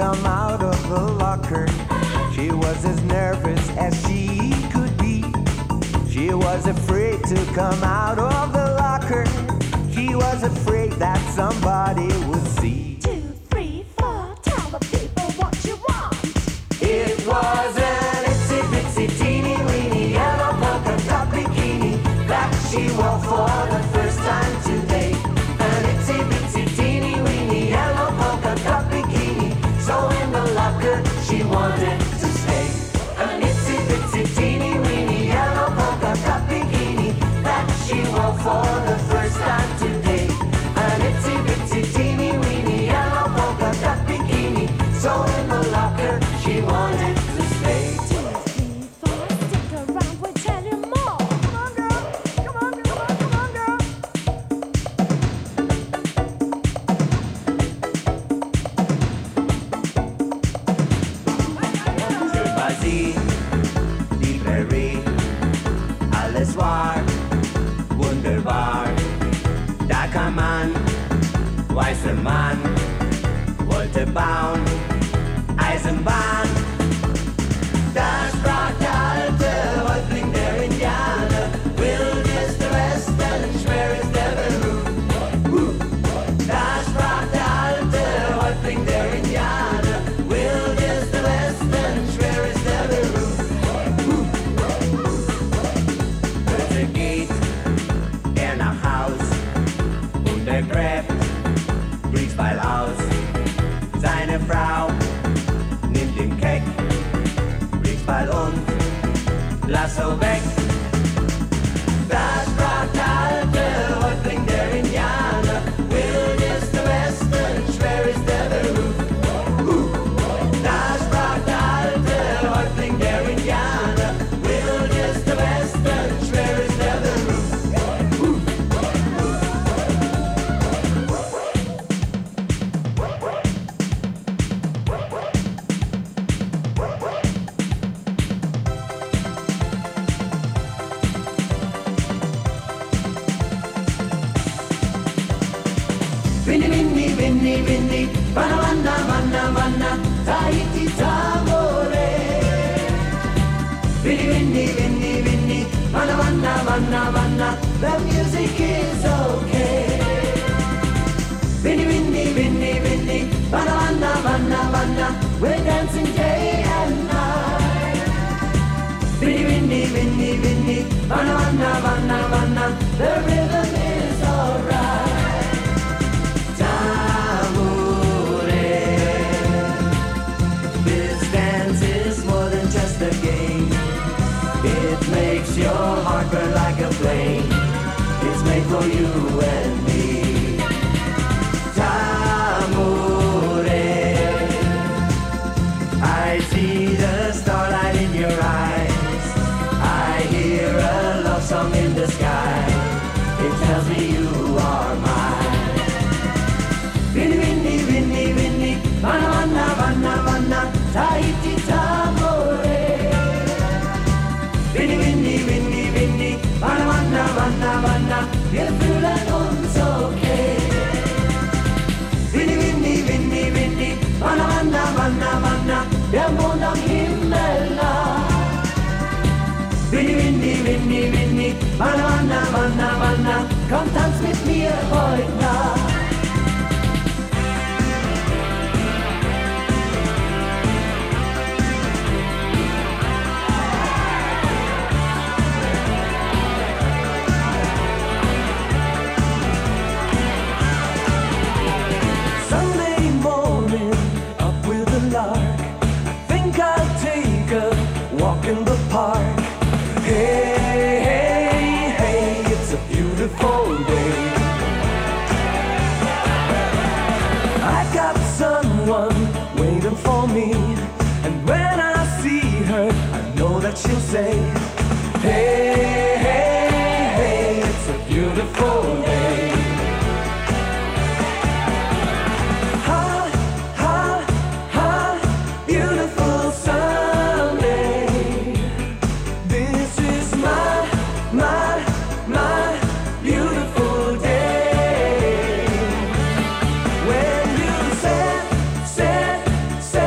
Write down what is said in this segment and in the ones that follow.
come out of the locker. She was as nervous as she could be. She was afraid to come out of the locker. She was afraid that somebody would see. 2, 3, 4, tell the people what you want. It was an itsy bitsy teeny weeny yellow polka dot bikini that she wore for the first time today. An itsy bitsy teeny weeny yellow polka dot bikini, so in the locker she wanted to stay. An itsy bitsy teeny weeny yellow polka dot bikini that she wore for the first time today. An itsy bitsy teeny weeny yellow polka dot bikini, so in the locker she wanted to stay. 2, 3, 4, stick around, we'll tell you more. Come on, girl. Come on, come on, come on, girl. Je choisis librairie, alles war wunderbar. Da kam man, weißer Mann, wollte bauen, Eisenbahn. Da sprach der alte Häuptling der Indianer, wild ist der Westen, schwer ist der Beruf. Da sprach der alte Häuptling der Indianer, wild ist der Westen, schwer ist der Beruf. Heute geht er nach Haus und er gräbt Briefbeil aus. Seine Frau nimmt den Keck, Briefbeil und Lasso weg. Da sprach der alte Häuptling der Indianer, wild ist der Westen, schwer ist der Beruf. Da sprach der alte Häuptling der Indianer, wild ist der Westen, schwer ist der Beruf. Winnie, Winnie, Winnie, Winnie, Vanna, Vanna, Vanna, Vanna, Tahiti, Tamore. Winnie, Winnie, Winnie, Winnie, Vanna, Vanna, Vanna, Vanna, the music is okay. Winnie, Winnie, Winnie, Winnie, Vanna, Vanna, Vanna, Vanna, we're dancing day and night. Winnie, Winnie, Winnie, Winnie, Vanna, Vanna, Vanna, Vanna, the rhythm is alright. This dance is more than just a game. It makes your heart burn like a flame. It's made for you and me. Tamure, I see the starlight in your eyes. I hear a love song in the sky. It tells me you are mine. Winnie, Winnie, Winnie, Winnie, Vanna, Vanna, Vanna, Vanna, Tahiti, Tamore. Winnie, Winnie, Winnie, Winnie, Vanna, Vanna, Vanna, Vanna, wir fühlen uns okay. Winnie, Winnie, Winnie, Winnie, Vanna, Vanna, Vanna, Vanna, der Mond am Himmel nah. Winnie, Winnie, Winnie, Winnie, Vanna, Vanna, Vanna, Vanna, komm, tanz mit mir heute Nacht. Sunday morning, up with the lark. I think I'll take a walk in the park. Hey, hey, hey, it's a beautiful day. I got someone waiting for me, and when I see her, I know that she'll say, hey, hey, hey, it's a beautiful day. Ha, ha, ha, beautiful Sunday. This is my beautiful day. When you said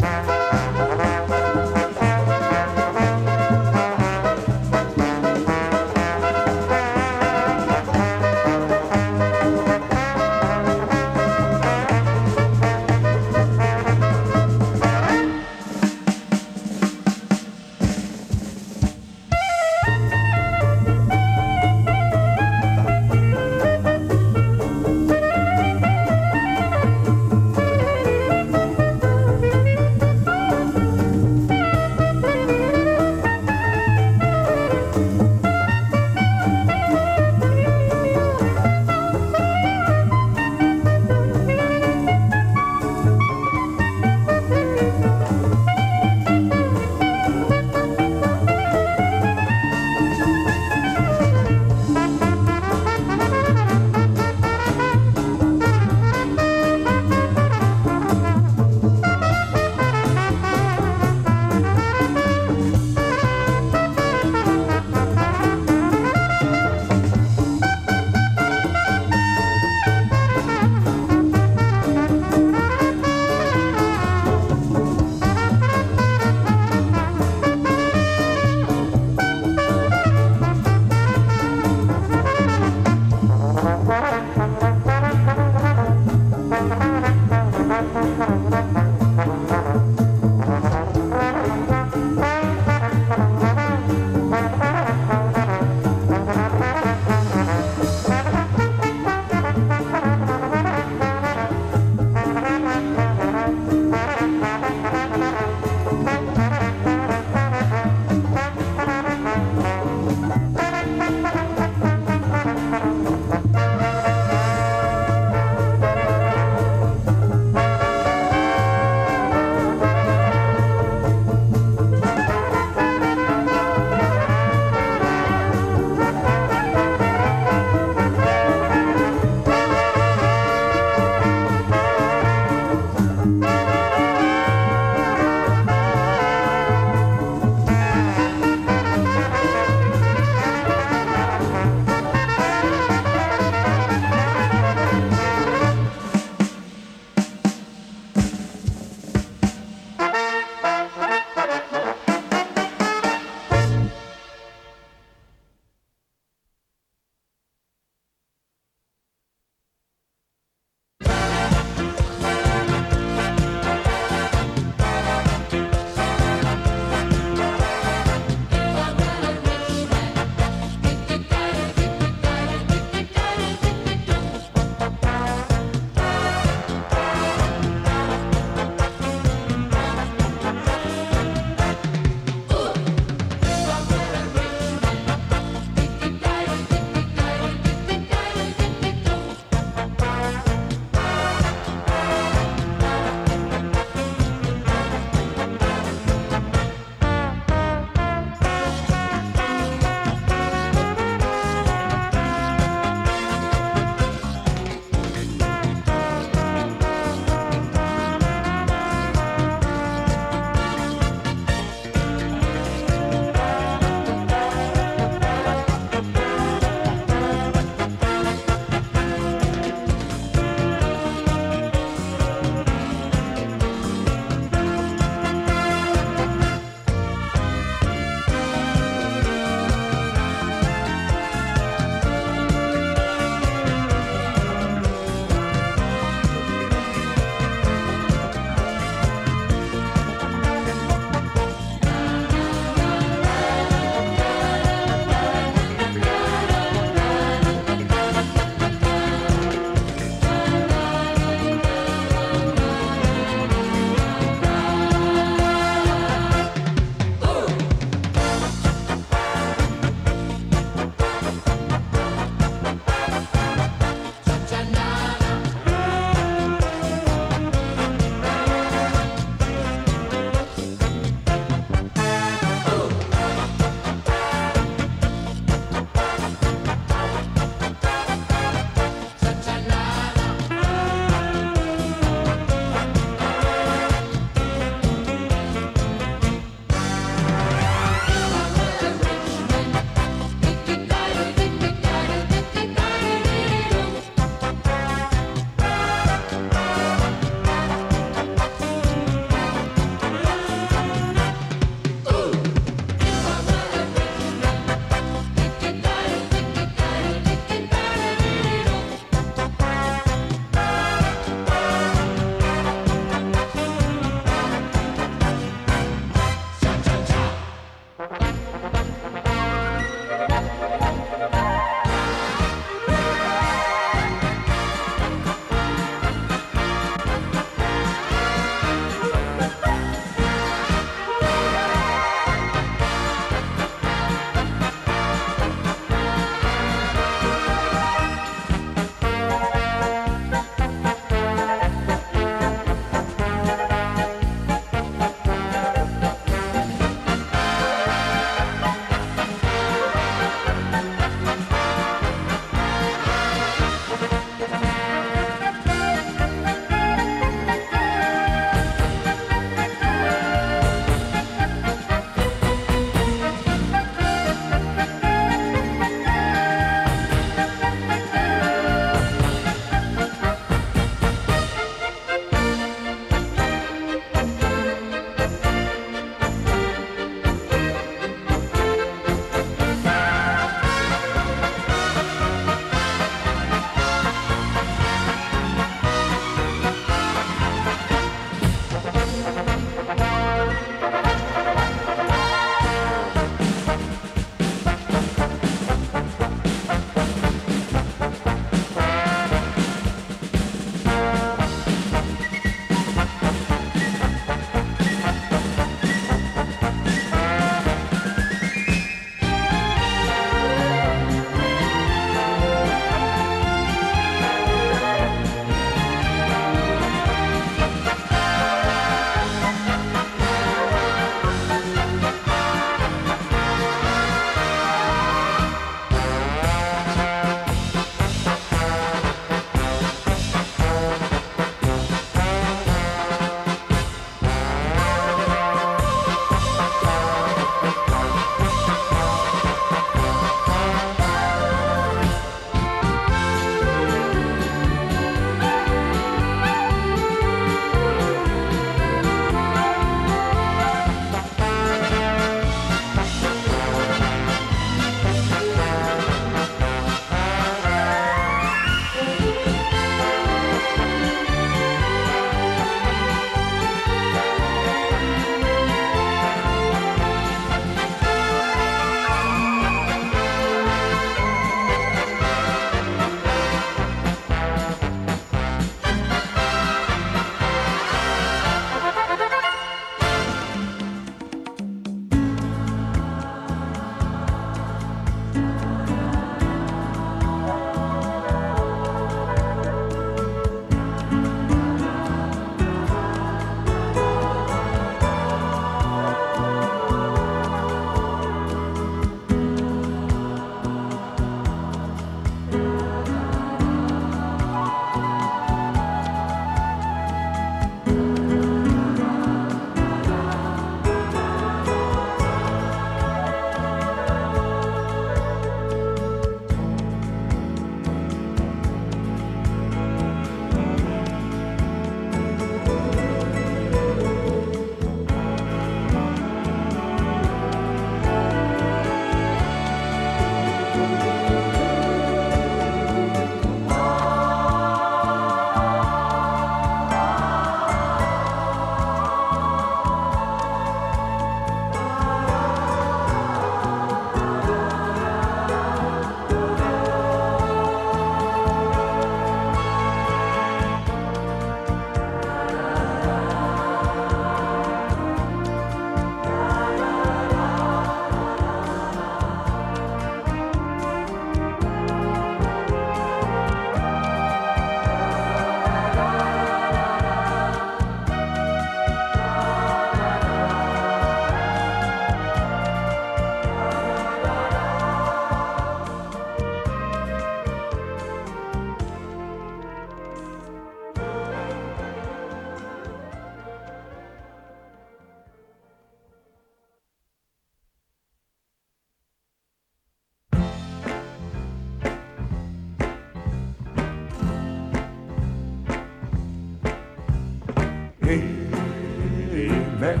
Amen.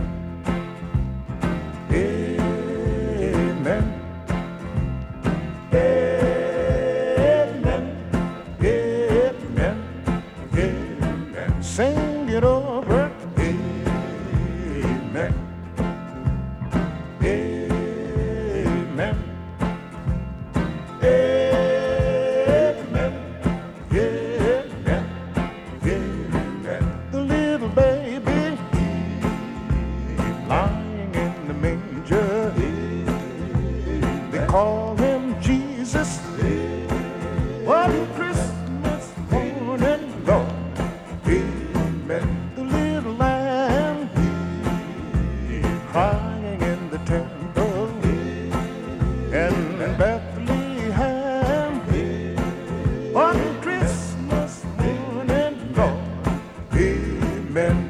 Amen. Amen. Amen. Amen. Sing it over. Amen. Amen. Amen. Amen. Amen. The little baby lying in the manger, they call him Jesus. One Christmas morning, Lord, amen. The little lamb crying in the temple, and Bethlehem, one Christmas morning, Lord, amen.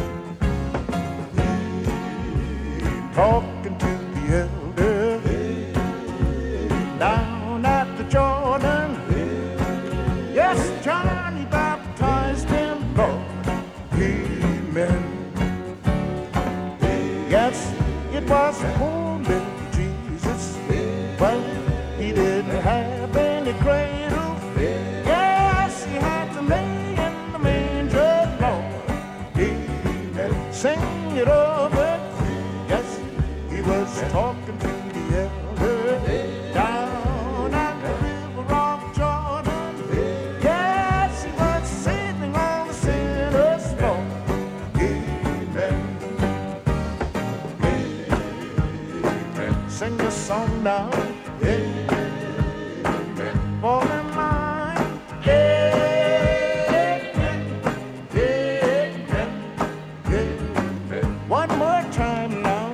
Talking to the elder down at the Jordan. Yes, Johnny baptized him, Lord, amen. Yes, it was poor little Jesus, but he didn't have any cradle. Yes, he had to lay in the manger, Lord, amen. Sing it over. Yes, he was talking to the elder down at the river of Jordan. Yes, he was saving all the sinners, Lord, amen. Amen. Sing the song now, amen. Fall in line, amen. Amen. Amen. One more time now.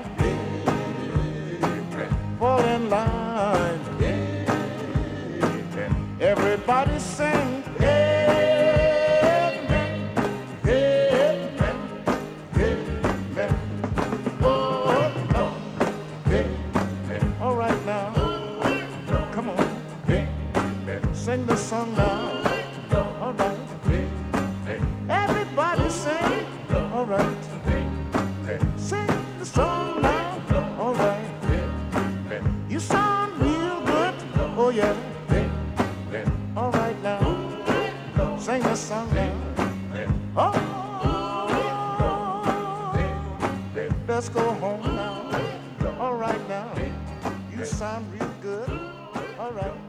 Fall in line. Everybody sing. Amen. Amen. Amen. Oh, oh. Amen. All right now. Come on. Amen. Sing the song now. All right. Everybody sing. All right. Sing the song now. All right. You sound real good. Oh yeah. All right now. Sing the song now. Oh. Let's go home now. All right now. You sound real good. All right.